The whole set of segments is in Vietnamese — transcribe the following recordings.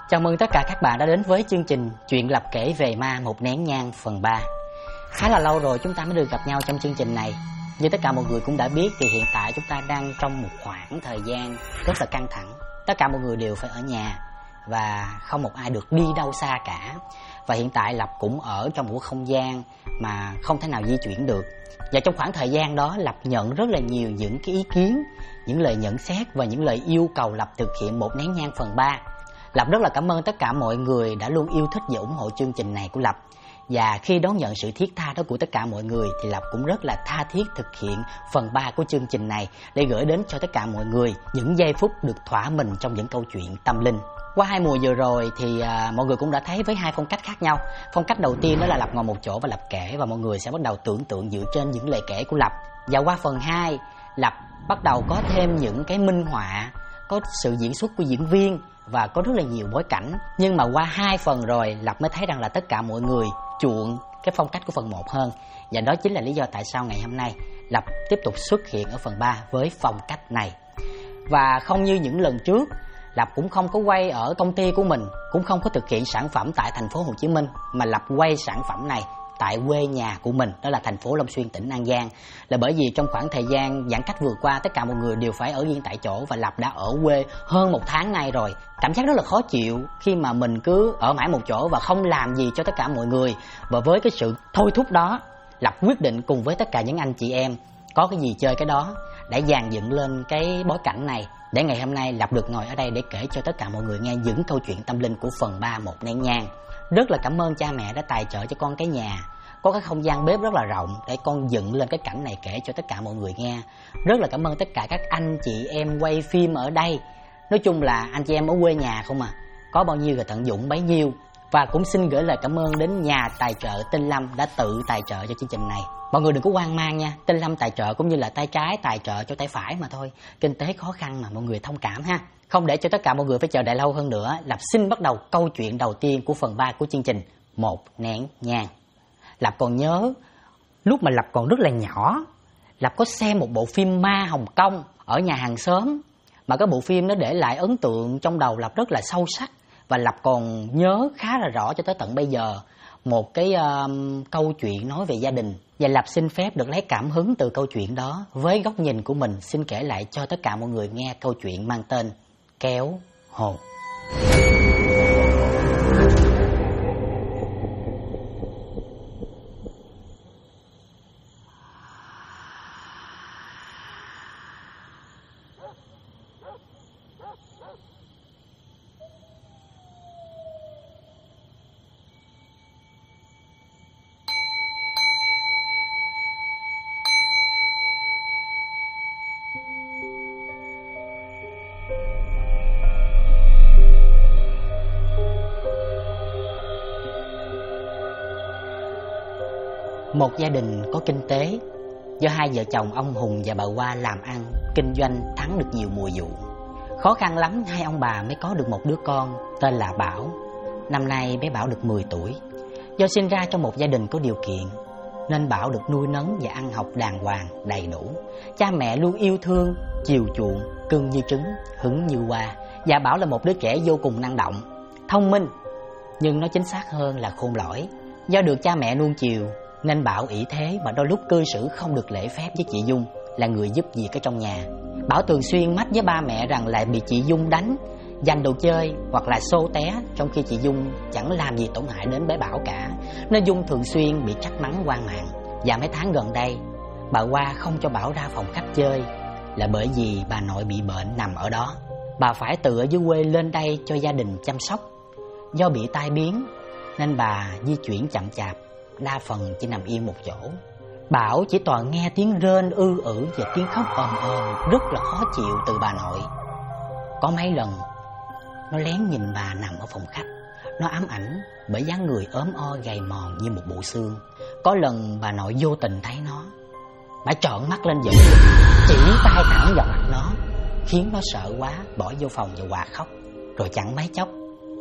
Chào mừng tất cả các bạn đã đến với chương trình Chuyện Lập Kể Về Ma Một Nén Nhang phần 3. Khá là lâu rồi chúng ta mới được gặp nhau trong chương trình này. Như tất cả mọi người cũng đã biết thì hiện tại chúng ta đang trong một khoảng thời gian rất là căng thẳng. Tất cả mọi người đều phải ở nhà và không một ai được đi đâu xa cả. Và hiện tại Lập cũng ở trong một không gian mà không thể nào di chuyển được. Và trong khoảng thời gian đó Lập nhận rất là nhiều những cái ý kiến, những lời nhận xét và những lời yêu cầu Lập thực hiện Một Nén Nhang phần 3. Lập rất là cảm ơn tất cả mọi người đã luôn yêu thích và ủng hộ chương trình này của Lập. Và khi đón nhận sự thiết tha đó của tất cả mọi người thì Lập cũng rất là tha thiết thực hiện phần 3 của chương trình này để gửi đến cho tất cả mọi người những giây phút được thỏa mình trong những câu chuyện tâm linh. Qua 2 mùa vừa rồi thì mọi người cũng đã thấy với 2 phong cách khác nhau. Phong cách đầu tiên đó là Lập ngồi một chỗ và Lập kể, và mọi người sẽ bắt đầu tưởng tượng dựa trên những lời kể của Lập. Và qua phần 2, Lập bắt đầu có thêm những cái minh họa, có sự diễn xuất của diễn viên và có rất là nhiều bối cảnh. Nhưng mà qua 2 phần rồi Lập mới thấy rằng là tất cả mọi người chuộng cái phong cách của phần 1 hơn. Và đó chính là lý do tại sao ngày hôm nay Lập tiếp tục xuất hiện ở phần 3 với phong cách này. Và không như những lần trước, Lập cũng không có quay ở công ty của mình, cũng không có thực hiện sản phẩm tại thành phố Hồ Chí Minh, mà Lập quay sản phẩm này tại quê nhà của mình, đó là thành phố Long Xuyên, tỉnh An Giang. Là bởi vì trong khoảng thời gian giãn cách vừa qua, tất cả mọi người đều phải ở yên tại chỗ và Lập đã ở quê hơn 1 tháng nay rồi. Cảm giác rất là khó chịu khi mà mình cứ ở mãi một chỗ và không làm gì cho tất cả mọi người. Và với cái sự thôi thúc đó, Lập quyết định cùng với tất cả những anh chị em có cái gì chơi cái đó để dàn dựng lên cái bối cảnh này, để ngày hôm nay Lập được ngồi ở đây để kể cho tất cả mọi người nghe những câu chuyện tâm linh của phần 3 Một Nén Nhang. Rất là cảm ơn cha mẹ đã tài trợ cho con cái nhà, có cái không gian bếp rất là rộng để con dựng lên cái cảnh này kể cho tất cả mọi người nghe. Rất là cảm ơn tất cả các anh chị em quay phim ở đây. Nói chung là anh chị em ở quê nhà không à, có bao nhiêu là tận dụng bấy nhiêu. Và cũng xin gửi lời cảm ơn đến nhà tài trợ Tinh Lâm đã tự tài trợ cho chương trình này. Mọi người đừng có hoang mang nha, Tinh Lâm tài trợ cũng như là tay trái tài trợ cho tay phải mà thôi. Kinh tế khó khăn mà, mọi người thông cảm ha. Không để cho tất cả mọi người phải chờ đợi lâu hơn nữa, Lập xin bắt đầu câu chuyện đầu tiên của phần 3 của chương trình Một Nén Nhang. Lập còn nhớ lúc mà Lập còn rất là nhỏ, Lập có xem một bộ phim ma Hồng Kông ở nhà hàng xóm, mà cái bộ phim nó để lại ấn tượng trong đầu Lập rất là sâu sắc. Và Lập còn nhớ khá là rõ cho tới tận bây giờ một cái câu chuyện nói về gia đình. Và Lập xin phép được lấy cảm hứng từ câu chuyện đó, với góc nhìn của mình xin kể lại cho tất cả mọi người nghe câu chuyện mang tên Kéo Hồn. Một gia đình có kinh tế, do 2 vợ chồng ông Hùng và bà Hoa làm ăn, kinh doanh thắng được nhiều mùa vụ. Khó khăn lắm 2 ông bà mới có được một đứa con tên là Bảo. Năm nay bé Bảo được 10 tuổi. Do sinh ra trong một gia đình có điều kiện nên Bảo được nuôi nấng và ăn học đàng hoàng, đầy đủ. Cha mẹ luôn yêu thương, chiều chuộng, cưng như trứng, hứng như hoa. Và Bảo là một đứa trẻ vô cùng năng động, thông minh, nhưng nói chính xác hơn là khôn lỏi. Do được cha mẹ nuông chiều nên Bảo ỷ thế mà đôi lúc cư xử không được lễ phép với chị Dung, là người giúp việc ở trong nhà. Bảo thường xuyên mách với ba mẹ rằng lại bị chị Dung đánh, giành đồ chơi hoặc là xô té, trong khi chị Dung chẳng làm gì tổn hại đến bé Bảo cả, nên Dung thường xuyên bị trách mắng hoang mạng. Và mấy tháng gần đây, bà Hoa không cho Bảo ra phòng khách chơi là bởi vì bà nội bị bệnh nằm ở đó. Bà phải từ ở dưới quê lên đây cho gia đình chăm sóc. Do bị tai biến nên bà di chuyển chậm chạp, đa phần chỉ nằm yên một chỗ. Bảo chỉ toàn nghe tiếng rên ư ử và tiếng khóc ồm ồm rất là khó chịu từ bà nội. Có mấy lần nó lén nhìn bà nằm ở phòng khách, nó ám ảnh bởi dáng người ốm o gầy mòn như một bộ xương. Có lần bà nội vô tình thấy nó, bà trợn mắt lên giận, chỉ tay thẳng vào mặt nó, khiến nó sợ quá bỏ vô phòng và quạt khóc. Rồi chẳng mấy chốc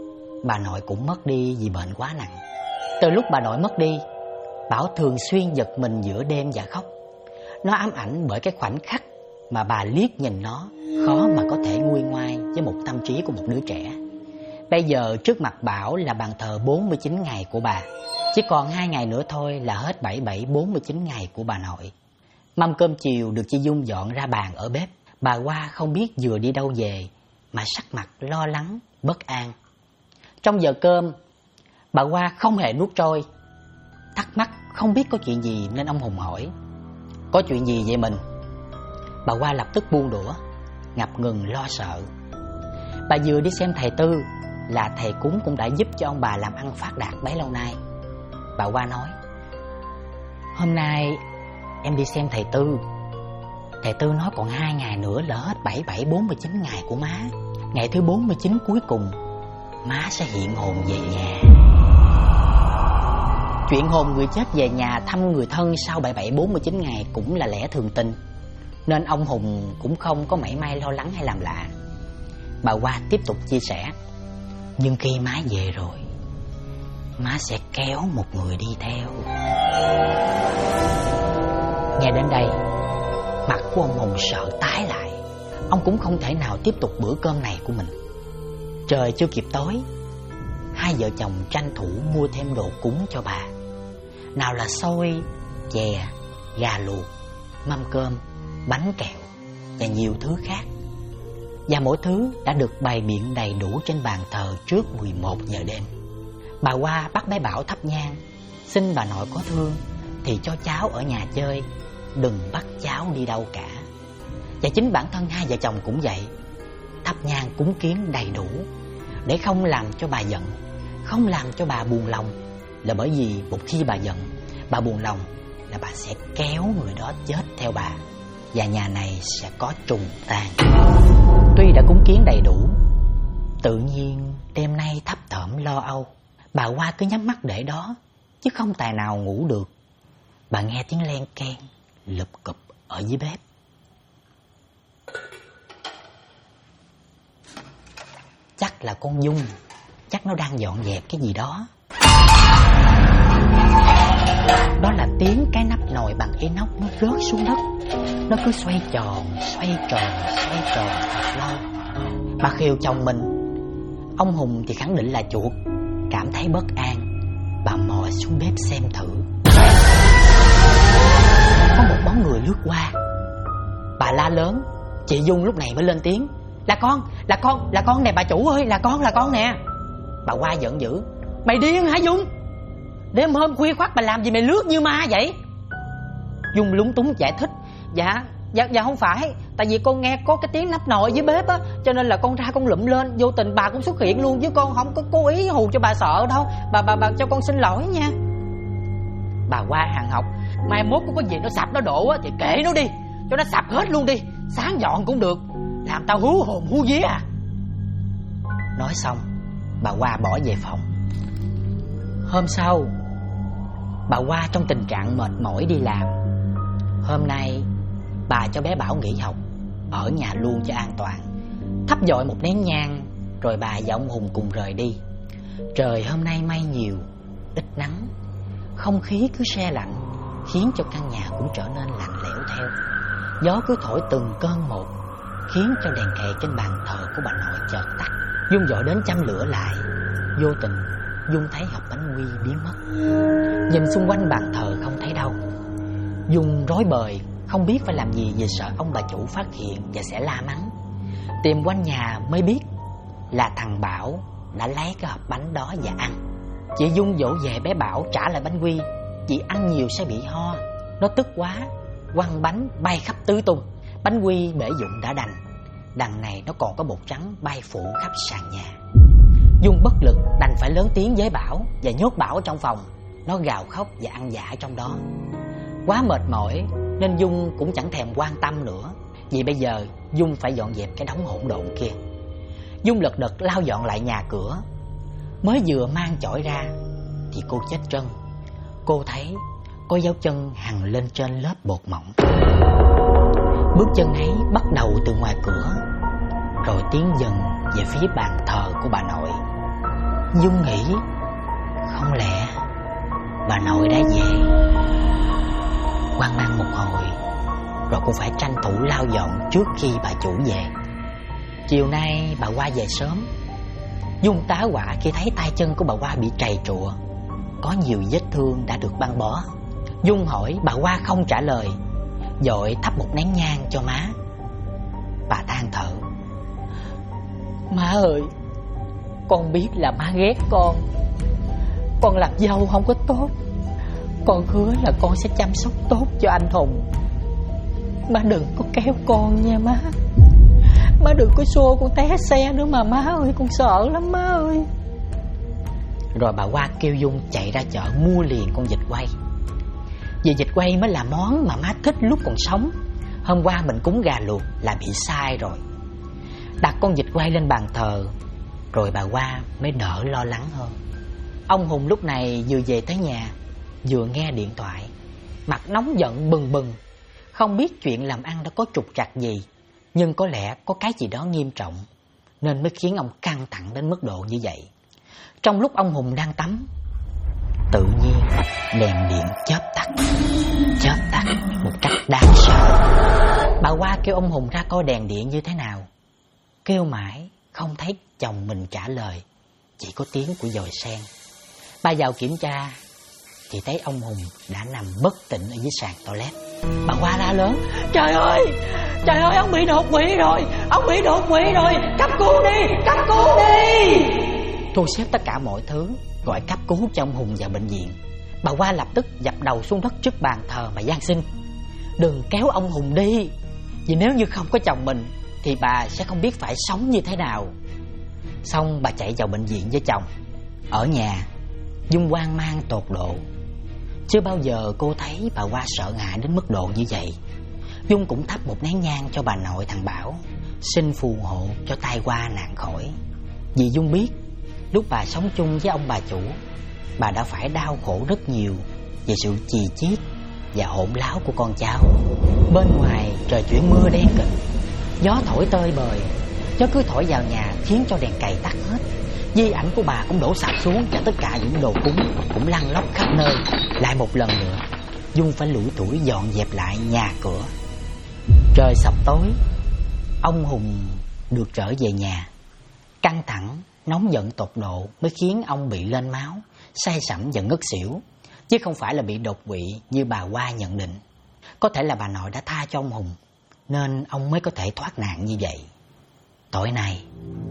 bà nội cũng mất đi vì bệnh quá nặng. Từ lúc bà nội mất đi, Bảo thường xuyên giật mình giữa đêm và khóc. Nó ám ảnh bởi cái khoảnh khắc mà bà liếc nhìn nó, khó mà có thể nguôi ngoai với một tâm trí của một đứa trẻ. Bây giờ trước mặt Bảo là bàn thờ 49 ngày của bà. Chỉ còn 2 ngày nữa thôi là hết 47-49 ngày của bà nội. Mâm cơm chiều được chị Dung dọn ra bàn ở bếp. Bà Hoa không biết vừa đi đâu về mà sắc mặt lo lắng, bất an. Trong giờ cơm, bà Hoa không hề nuốt trôi. Thắc mắc không biết có chuyện gì nên ông Hùng hỏi: có chuyện gì vậy mình? Bà Hoa lập tức buông đũa, ngập ngừng lo sợ. Bà vừa đi xem thầy Tư, là thầy cúng cũng đã giúp cho ông bà làm ăn phát đạt bấy lâu nay. Bà Hoa nói: hôm nay em đi xem thầy Tư. Thầy Tư nói còn 2 ngày nữa là hết 47-49 ngày của má. Ngày thứ 49 cuối cùng, má sẽ hiện hồn về nhà. Chuyện hồn người chết về nhà thăm người thân sau 47-49 ngày cũng là lẽ thường tình, nên ông Hùng cũng không có mảy may lo lắng hay làm lạ. Bà Hoa tiếp tục chia sẻ: nhưng khi má về rồi, má sẽ kéo một người đi theo. Nghe đến đây, mặt của ông Hùng sợ tái lại. Ông cũng không thể nào tiếp tục bữa cơm này của mình. Trời chưa kịp tối, hai vợ chồng tranh thủ mua thêm đồ cúng cho bà. Nào là xôi, chè, gà luộc, mâm cơm, bánh kẹo và nhiều thứ khác. Và mỗi thứ đã được bày biện đầy đủ trên bàn thờ trước 11 giờ đêm. Bà Hoa bắt bé Bảo thắp nhang, xin bà nội có thương thì cho cháu ở nhà chơi, đừng bắt cháu đi đâu cả. Và chính bản thân hai vợ chồng cũng vậy, thắp nhang cúng kiến đầy đủ để không làm cho bà giận, không làm cho bà buồn lòng. Là bởi vì một khi bà giận, bà buồn lòng là bà sẽ kéo người đó chết theo bà, và nhà này sẽ có trùng tàn. Tuy đã cúng kiến đầy đủ, tự nhiên đêm nay thấp thỏm lo âu. Bà Hoa cứ nhắm mắt để đó, chứ không tài nào ngủ được. Bà nghe tiếng len keng, lụp cụp ở dưới bếp. Chắc là con Dung, chắc nó đang dọn dẹp cái gì đó. Đó là tiếng cái nắp nồi bằng inox nó rớt xuống đất. Nó cứ xoay tròn thật lâu. Bà khều chồng mình. Ông Hùng thì khẳng định là chuột. Cảm thấy bất an, bà mò xuống bếp xem thử. Có một bóng người lướt qua. Bà la lớn. Chị Dung lúc này mới lên tiếng: Là con nè bà chủ ơi, là con nè. Bà Hoa giận dữ: mày điên hả Dung? Đêm hôm khuya khoắt bà làm gì mày lướt như ma vậy? Dung lúng túng giải thích: Dạ không phải, tại vì con nghe có cái tiếng nắp nồi dưới bếp á, cho nên là con ra con lụm lên, vô tình bà cũng xuất hiện luôn, chứ con không có cố ý hù cho bà sợ đâu. Bà cho con xin lỗi nha. Bà Hoa hàng học: mai mốt có gì nó sập nó đổ á thì kệ nó đi, cho nó sập hết luôn đi, sáng dọn cũng được, làm tao hú hồn hú vía à. Nói xong, bà Hoa bỏ về phòng. Hôm sau, bà Hoa trong tình trạng mệt mỏi đi làm. Hôm nay bà cho bé Bảo nghỉ học, ở nhà luôn cho an toàn. Thắp dội một nén nhang, rồi bà và ông Hùng cùng rời đi. Trời hôm nay mây nhiều, ít nắng, không khí cứ se lạnh, khiến cho căn nhà cũng trở nên lạnh lẽo theo. Gió cứ thổi từng cơn một, khiến cho đèn kệ trên bàn thờ của bà nội chợt tắt. Dung vội đến châm lửa lại. Vô tình Dung thấy hộp bánh quy biến mất. Nhìn xung quanh bàn thờ không thấy đâu. Dung rối bời, không biết phải làm gì vì sợ ông bà chủ phát hiện và sẽ la mắng. Tìm quanh nhà mới biết là thằng Bảo đã lấy cái hộp bánh đó và ăn. Chị Dung dỗ về bé Bảo trả lại bánh quy, vì ăn nhiều sẽ bị ho. Nó tức quá, quăng bánh bay khắp tứ tung. Bánh quy bể dụng đã đành, đằng này nó còn có bột trắng bay phủ khắp sàn nhà. Dung bất lực đành phải lớn tiếng với Bảo và nhốt Bảo trong phòng. Nó gào khóc và ăn vạ trong đó. Quá mệt mỏi nên Dung cũng chẳng thèm quan tâm nữa, vì bây giờ Dung phải dọn dẹp cái đống hỗn độn kia. Dung lật đật lau dọn lại nhà cửa. Mới vừa mang chổi ra thì cô chết trân. Cô thấy có dấu chân hằn lên trên lớp bột mỏng. Bước chân ấy bắt đầu từ ngoài cửa, rồi tiến dần về phía bàn thờ của bà nội. Dung nghĩ không lẽ bà nội đã về. Hoang mang một hồi, rồi cũng phải tranh thủ lau dọn trước khi bà chủ về. Chiều nay bà Hoa về sớm. Dung tá hỏa khi thấy tay chân của bà Hoa bị trầy trụa, có nhiều vết thương đã được băng bó. Dung hỏi, bà Hoa không trả lời, vội thắp một nén nhang cho má. Bà than thở: Má ơi, con biết là má ghét con làm dâu không có tốt. Con hứa là con sẽ chăm sóc tốt cho anh Hùng. Má đừng có kéo con nha má. Má đừng có xô con té xe nữa mà má ơi, con sợ lắm má ơi. Rồi bà Hoa kêu Dung chạy ra chợ mua liền con vịt quay. Vì vịt quay mới là món mà má thích lúc còn sống. Hôm qua mình cúng gà luộc là bị sai rồi. Đặt con vịt quay lên bàn thờ, rồi bà Hoa mới đỡ lo lắng hơn. Ông Hùng lúc này vừa về tới nhà, vừa nghe điện thoại, mặt nóng giận bừng bừng. Không biết chuyện làm ăn đã có trục trặc gì, nhưng có lẽ có cái gì đó nghiêm trọng, nên mới khiến ông căng thẳng đến mức độ như vậy. Trong lúc ông Hùng đang tắm, tự nhiên đèn điện chớp tắt một cách đáng sợ. Bà Hoa kêu ông Hùng ra coi đèn điện như thế nào. Kêu mãi không thấy chồng mình trả lời, chỉ có tiếng của dòi sen. Bà vào kiểm tra thì thấy ông Hùng đã nằm bất tỉnh ở dưới sàn toilet. Bà Hoa la lớn: Trời ơi, ông bị đột quỵ rồi, cấp cứu đi. Thu xếp tất cả mọi thứ, gọi cấp cứu cho ông Hùng vào bệnh viện. Bà Hoa lập tức dập đầu xuống đất trước bàn thờ mà van xin: Đừng kéo ông Hùng đi, vì nếu như không có chồng mình thì bà sẽ không biết phải sống như thế nào. Xong bà chạy vào bệnh viện với chồng. Ở nhà, Dung hoang mang tột độ. Chưa bao giờ cô thấy bà Hoa sợ hãi đến mức độ như vậy. Dung cũng thắp một nén nhang cho bà nội thằng Bảo, xin phù hộ cho tai qua nạn khỏi. Vì Dung biết, lúc bà sống chung với ông bà chủ, bà đã phải đau khổ rất nhiều về sự chì chiết và hỗn láo của con cháu. Bên ngoài trời chuyển mưa đen kịt, gió thổi tơi bời. Gió cứ thổi vào nhà khiến cho đèn cầy tắt hết. Di ảnh của bà cũng đổ sập xuống, và tất cả những đồ cúng cũng lăn lóc khắp nơi. Lại một lần nữa, Dung phải lủi thủi dọn dẹp lại nhà cửa. Trời sập tối, ông Hùng được trở về nhà. Căng thẳng, nóng giận tột độ mới khiến ông bị lên máu, say sẩm và ngất xỉu, chứ không phải là bị đột quỵ như bà Hoa nhận định. Có thể là bà nội đã tha cho ông Hùng, nên ông mới có thể thoát nạn như vậy. Tối nay,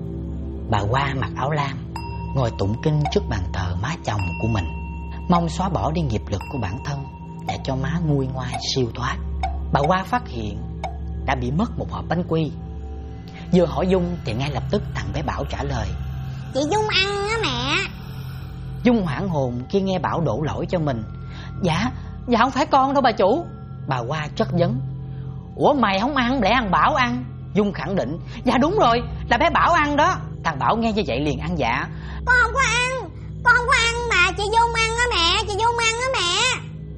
bà Hoa mặc áo lam, ngồi tụng kinh trước bàn thờ má chồng của mình, mong xóa bỏ đi nghiệp lực của bản thân để cho má nguôi ngoai siêu thoát. Bà Hoa phát hiện đã bị mất một hộp bánh quy. Vừa hỏi Dung thì ngay lập tức thằng bé Bảo trả lời: Chị Dung ăn á mẹ. Dung hoảng hồn khi nghe Bảo đổ lỗi cho mình. Dạ không phải con đâu bà chủ. Bà Hoa chất vấn: Ủa mày không ăn, lẽ ăn Bảo ăn? Dung khẳng định: Dạ đúng rồi, là bé Bảo ăn đó. Thằng Bảo nghe như vậy liền ăn dạ: Con không có ăn mà chị Dung ăn á mẹ, chị Dung ăn á mẹ.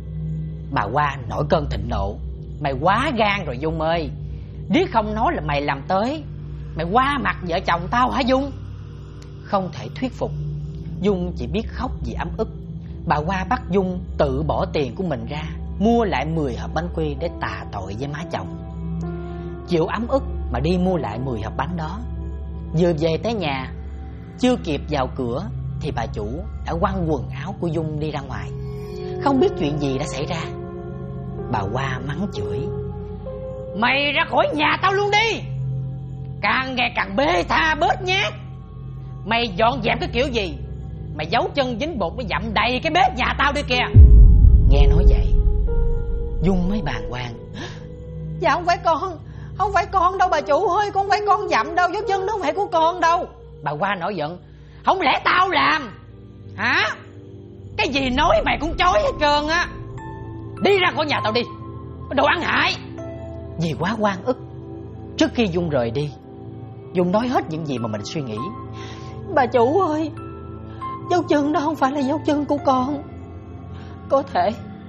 Bà Hoa nổi cơn thịnh nộ: Mày quá gan rồi Dung ơi, biết không nói là mày làm tới. Mày qua mặt vợ chồng tao hả Dung? Không thể thuyết phục, Dung chỉ biết khóc vì ấm ức. Bà Hoa bắt Dung tự bỏ tiền của mình ra, mua lại 10 hộp bánh quy để tạ tội với má chồng. Chịu ấm ức mà đi mua lại 10 hộp bánh đó. Vừa về tới nhà, chưa kịp vào cửa thì bà chủ đã quăng quần áo của Dung đi ra ngoài. Không biết chuyện gì đã xảy ra. Bà Hoa mắng chửi: Mày ra khỏi nhà tao luôn đi, càng ngày càng bê tha bớt nhát. Mày dọn dẹp cái kiểu gì? Mày giấu chân dính bột mới dặm đầy cái bếp nhà tao đi kìa. Nghe nói vậy, Dung mới bàng hoàng: Dạ không phải con đâu bà chủ ơi, con phải con dặm đâu, dấu chân đó không phải của con đâu. Bà Hoa nổi giận: Không lẽ tao làm hả? Cái gì nói mày cũng chối hết trơn á. Đi ra khỏi nhà tao đi, đồ ăn hại. Vì quá oan ức, trước khi Dung rời đi, Dung nói hết những gì mà mình suy nghĩ: Bà chủ ơi, dấu chân đó không phải là dấu chân của con. Có thể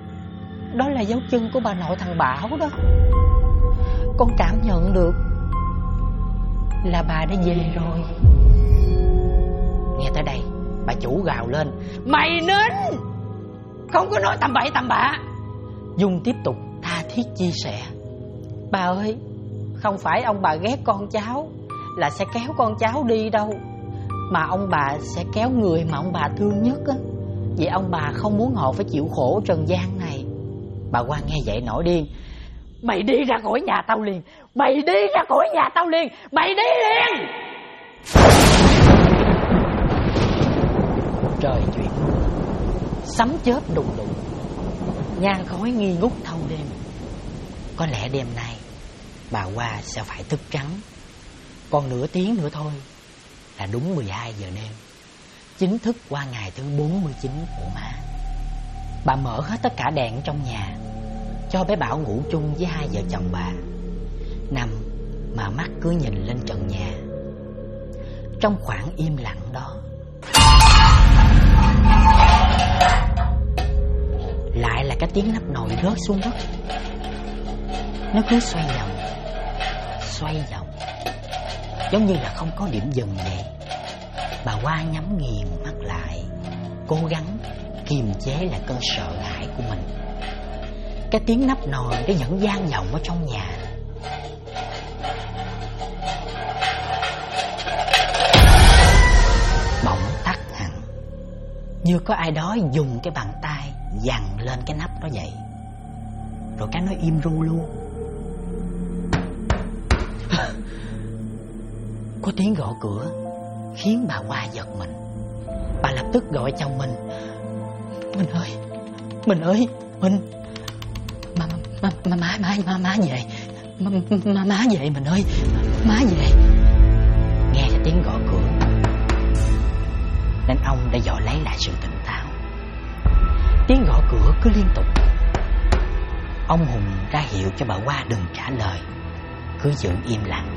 đó là dấu chân của bà nội thằng Bảo đó. Con cảm nhận được là bà đã về rồi. Nghe tới đây, bà chủ gào lên: Mày nín, không có nói tầm bậy tầm bạ. Dung tiếp tục tha thiết chia sẻ: Bà ơi, không phải ông bà ghét con cháu là sẽ kéo con cháu đi đâu. mà ông bà sẽ kéo người mà ông bà thương nhất á. Vậy ông bà không muốn họ phải chịu khổ trần gian này. Bà Quan nghe vậy nổi điên. Mày đi ra khỏi nhà tao liền. Mày đi ra khỏi nhà tao liền. Mày đi liền. Trời chuyển mưa, sấm chớp đùng đùng, nhang khói nghi ngút thâu đêm. Có lẽ đêm nay bà Hoa sẽ phải thức trắng. Còn nửa tiếng nữa thôi là đúng 12 giờ đêm, chính thức qua ngày thứ 49 của má. Bà mở hết tất cả đèn trong nhà, cho bé Bảo ngủ chung với hai vợ chồng bà. Nằm mà mắt cứ nhìn lên trần nhà. Trong khoảng im lặng đó, lại là cái tiếng nắp nồi rớt xuống đất. Nó cứ xoay vòng, giống như là không có điểm dừng vậy. Bà Hoa nhắm nghiền mắt lại, cố gắng kiềm chế lại cơn sợ hãi của mình. Cái tiếng nắp nồi nó vẫn vang vọng ở trong nhà. Bỗng tắt hẳn, như có ai đó dùng cái bàn tay dằn lên cái nắp đó vậy. Rồi cái nó im ru luôn. Có tiếng gõ cửa khiến bà Hoa giật mình. Bà lập tức gọi chồng mình. Mình ơi, Mình má về. Má về mình ơi, má về. Nghe cái tiếng gõ cửa nên ông đã dội lấy lại sự tỉnh táo. Tiếng gõ cửa cứ liên tục. Ông Hùng ra hiệu cho bà Hoa đừng trả lời, cứ giữ im lặng.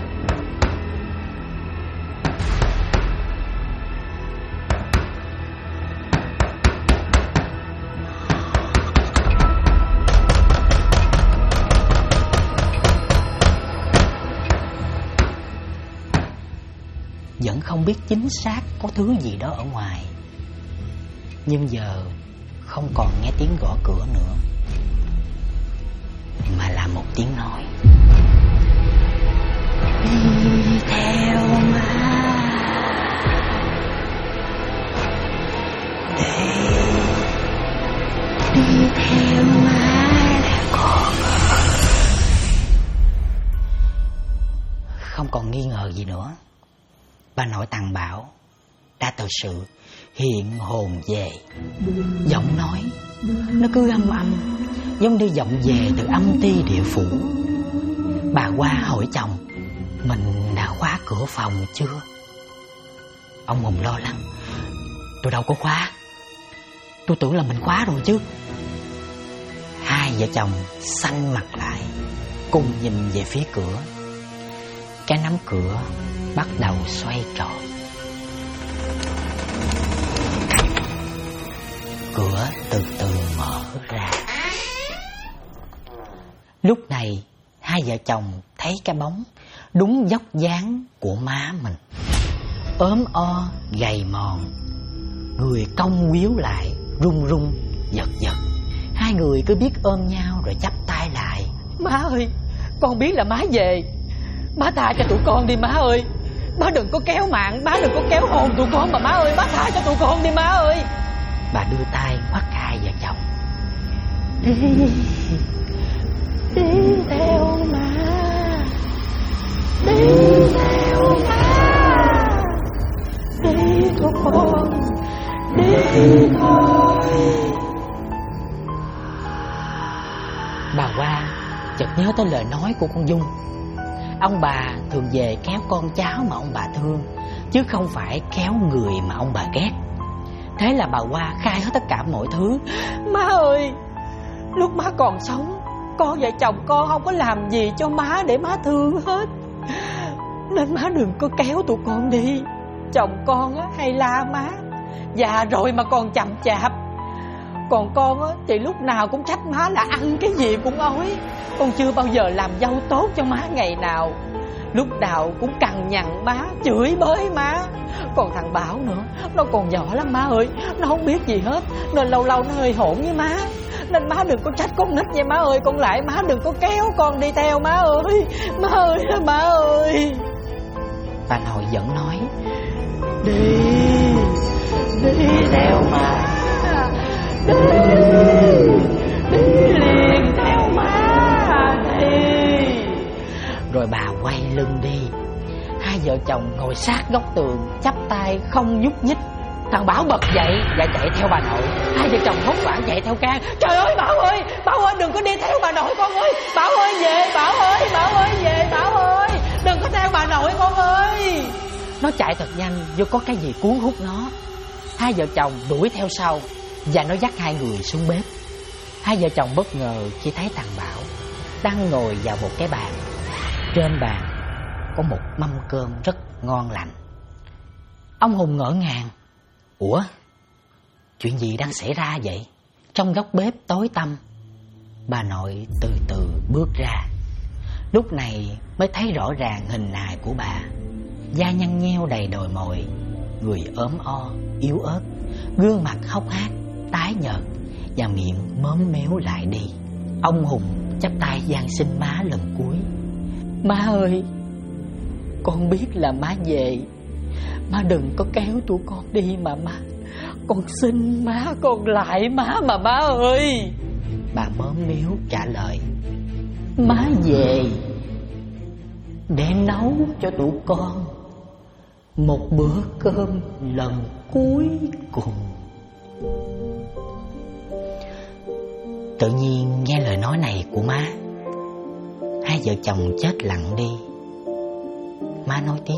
Vẫn không biết chính xác có thứ gì đó ở ngoài, nhưng giờ không còn nghe tiếng gõ cửa nữa, mà là một tiếng nói. Đi theo má. Đi theo má là con. Không còn nghi ngờ gì nữa. Bà nội Tằng Bảo đã thật sự hiện hồn về. Giọng nói nó cứ âm giống như vọng về từ âm ti địa phủ. Bà Hoa hỏi chồng mình đã khóa cửa phòng chưa. Ông Hùng lo lắng. Tôi đâu có khóa, tôi tưởng là mình khóa rồi chứ. Hai vợ chồng xanh mặt lại, cùng nhìn về phía cửa. Cái nắm cửa bắt đầu xoay tròn. Cửa từ từ mở ra. Lúc này hai vợ chồng thấy cái bóng đúng vóc dáng của má mình. Ốm o, gầy mòn, người cong quýu lại, run run, giật giật. Hai người cứ biết ôm nhau rồi chắp tay lại. Má ơi, con biết là má về. Má tha cho tụi con đi má ơi. Má đừng có kéo mạng, má đừng có kéo hồn tụi con mà má ơi. Má tha cho tụi con đi má ơi. Bà đưa tay ngoắt hai vợ chồng. Đi theo má. Đi theo má. Đi tụi con. Đi thôi. Bà Hoa chợt nhớ tới lời nói của con Dung. Ông bà thường về kéo con cháu mà ông bà thương, chứ không phải kéo người mà ông bà ghét. Thế là bà Hoa khai hết tất cả mọi thứ. Má ơi, lúc má còn sống, con và chồng con không có làm gì cho má để má thương hết, nên má đừng có kéo tụi con đi. Chồng con hay la má, già rồi mà còn chậm chạp. Còn con thì lúc nào cũng trách má là ăn cái gì cũng ói. Con chưa bao giờ làm dâu tốt cho má ngày nào. Lúc nào cũng cằn nhằn má, chửi bới má. Còn thằng Bảo nữa, nó còn nhỏ lắm má ơi. Nó không biết gì hết, nên lâu lâu nó hơi hỗn với má. Nên má đừng có trách con nít nha má ơi. Con lại má đừng có kéo con đi theo má ơi. Má ơi, má ơi. Bà nội vẫn nói. Đi theo má, đi liền theo má, đi. Rồi bà quay lưng đi. Hai vợ chồng ngồi sát góc tường, chắp tay không nhúc nhích. Thằng Bảo bật dậy và chạy theo bà nội. Hai vợ chồng hốt hoảng chạy theo can. Trời ơi Bảo ơi đừng có đi theo bà nội con ơi. Bảo ơi về, Bảo ơi về, Bảo ơi đừng có theo bà nội con ơi. Nó chạy thật nhanh, vô có cái gì cuốn hút nó. Hai vợ chồng đuổi theo sau và nó dắt hai người xuống bếp. Hai vợ chồng bất ngờ khi thấy thằng Bảo đang ngồi vào một cái bàn. Trên bàn có một mâm cơm rất ngon lành. Ông Hùng ngỡ ngàng. Ủa, chuyện gì đang xảy ra vậy? Trong góc bếp tối tăm, bà nội từ từ bước ra. Lúc này mới thấy rõ ràng hình hài của bà. Da nhăn nheo đầy đồi mồi, người ốm o, yếu ớt, gương mặt hốc hác, tái nhợt và miệng móm méo lại đi. Ông Hùng chắp tay van xin má lần cuối. Má ơi, con biết là má về, má đừng có kéo tụi con đi mà má. Con xin má con lại má mà má ơi. Bà móm méo trả lời. Má về để nấu cho tụi con một bữa cơm lần cuối cùng. Tự nhiên nghe lời nói này của má, hai vợ chồng chết lặng đi. Má nói tiếp.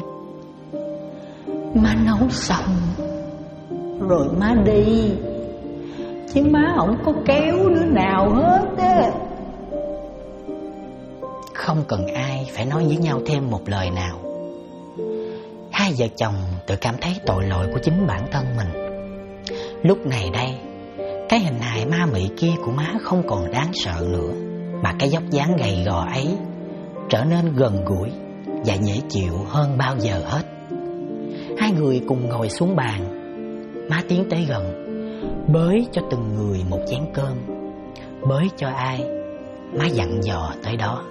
Má nấu xong rồi má đi, chứ má không có kéo đứa nào hết á. Không cần ai phải nói với nhau thêm một lời nào. Hai vợ chồng tự cảm thấy tội lỗi của chính bản thân mình. Lúc này đây, cái hình hài ma mị kia của má không còn đáng sợ nữa, mà cái vóc dáng gầy gò ấy trở nên gần gũi và dễ chịu hơn bao giờ hết. Hai người cùng ngồi xuống bàn. Má tiến tới gần, bới cho từng người một chén cơm. Bới cho ai, má dặn dò tới đó.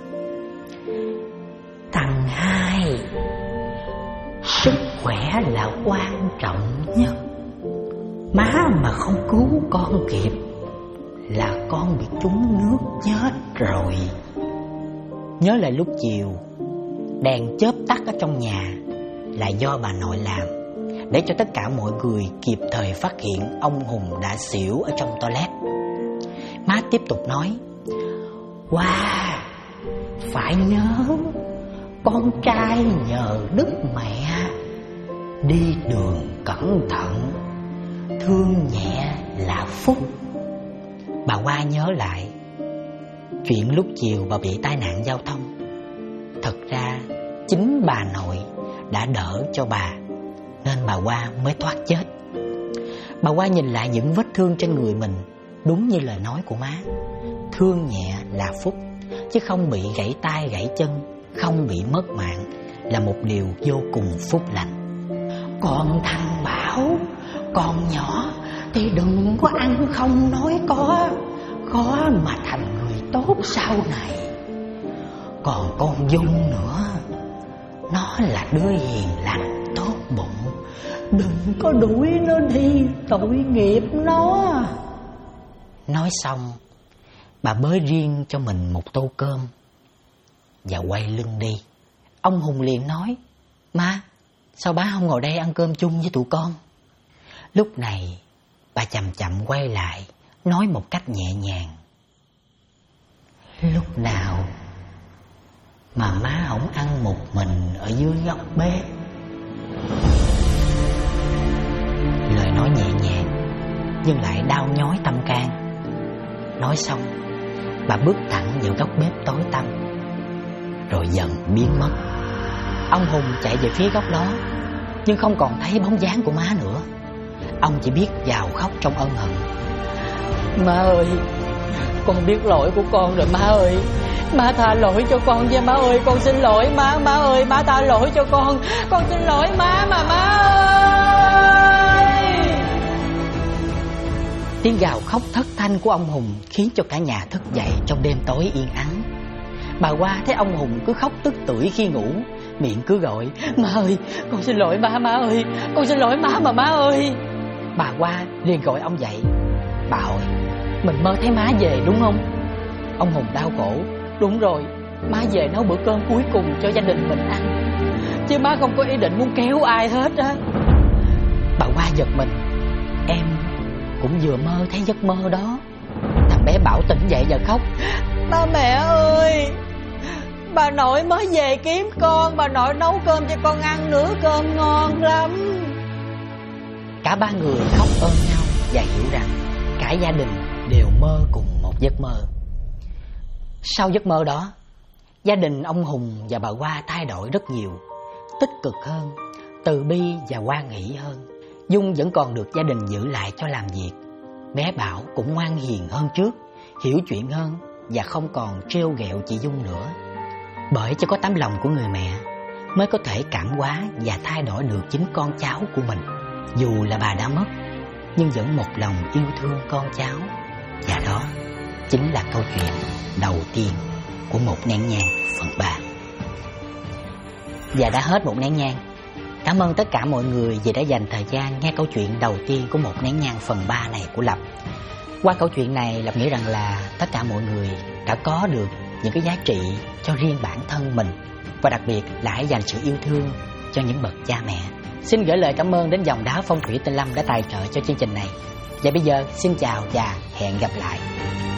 Thằng Hai, sức khỏe là quan trọng nhất. Má mà không cứu con kịp là con bị trúng nước chết rồi. Nhớ lại lúc chiều, đèn chớp tắt ở trong nhà là do bà nội làm, để cho tất cả mọi người kịp thời phát hiện ông Hùng đã xỉu ở trong toilet. Má tiếp tục nói. Wow, phải nhớ, con trai nhờ đức mẹ, đi đường cẩn thận, thương nhẹ là phúc. Bà Hoa nhớ lại chuyện lúc chiều bà bị tai nạn giao thông. Thật ra chính bà nội đã đỡ cho bà, nên bà Hoa mới thoát chết. Bà Hoa nhìn lại những vết thương trên người mình, đúng như lời nói của má. Thương nhẹ là phúc, chứ không bị gãy tay gãy chân, không bị mất mạng là một điều vô cùng phúc lành. Còn thằng Bảo, con nhỏ thì đừng có ăn không nói có mà thành người tốt sau này. Còn con Dung nữa, nó là đứa hiền lành tốt bụng, đừng có đuổi nó đi, tội nghiệp nó. Nói xong, bà bới riêng cho mình một tô cơm và quay lưng đi. Ông Hùng liền nói. Má, sao bá không ngồi đây ăn cơm chung với tụi con? Lúc này bà chậm chậm quay lại, nói một cách nhẹ nhàng. Lúc nào mà má không ăn một mình ở dưới góc bếp? Lời nói nhẹ nhàng nhưng lại đau nhói tâm can. Nói xong, bà bước thẳng vào góc bếp tối tăm, rồi dần biến mất. Ông Hùng chạy về phía góc đó, nhưng không còn thấy bóng dáng của má nữa. Ông chỉ biết gào khóc trong ân hận. Má ơi, con biết lỗi của con rồi má ơi. Má tha lỗi cho con nha má ơi, con xin lỗi má. Má ơi, má tha lỗi cho con xin lỗi má mà má ơi. Tiếng gào khóc thất thanh của ông Hùng khiến cho cả nhà thức dậy trong đêm tối yên ắng. Bà Hoa thấy ông Hùng cứ khóc tức tưởi khi ngủ miệng cứ gọi: má ơi, con xin lỗi má, má ơi, con xin lỗi má mà má ơi. Bà qua liền gọi ông dậy: bà hỏi, mình mơ thấy má về đúng không? Ông Hùng đau khổ: đúng rồi, má về nấu bữa cơm cuối cùng cho gia đình mình ăn, chứ má không có ý định muốn kéo ai hết á. Bà qua giật mình: em cũng vừa mơ thấy giấc mơ đó. Thằng bé Bảo tỉnh dậy và khóc: ba mẹ ơi, bà nội mới về kiếm con, bà nội nấu cơm cho con ăn nữa, cơm ngon lắm. Cả ba người khóc ôm nhau và hiểu rằng cả gia đình đều mơ cùng một giấc mơ. Sau giấc mơ đó, gia đình ông Hùng và bà Hoa thay đổi rất nhiều, tích cực hơn, từ bi và hoan hỷ hơn. Dung vẫn còn được gia đình giữ lại cho làm việc. Bé Bảo cũng ngoan hiền hơn trước, hiểu chuyện hơn và không còn trêu ghẹo chị Dung nữa. Bởi chỉ có tấm lòng của người mẹ mới có thể cảm hóa và thay đổi được chính con cháu của mình. Dù là bà đã mất, nhưng vẫn một lòng yêu thương con cháu. Và đó chính là câu chuyện đầu tiên của Một Nén Nhang phần 3. Và đã hết Một Nén Nhang. Cảm ơn tất cả mọi người vì đã dành thời gian nghe câu chuyện đầu tiên của Một Nén Nhang phần 3 này của Lập. Qua câu chuyện này, Lập nghĩ rằng là tất cả mọi người đã có được những cái giá trị cho riêng bản thân mình, và đặc biệt là hãy dành sự yêu thương cho những bậc cha mẹ. Xin gửi lời cảm ơn đến Dòng Đá Phong Thủy Tinh Lâm đã tài trợ cho chương trình này. Và bây giờ xin chào và hẹn gặp lại.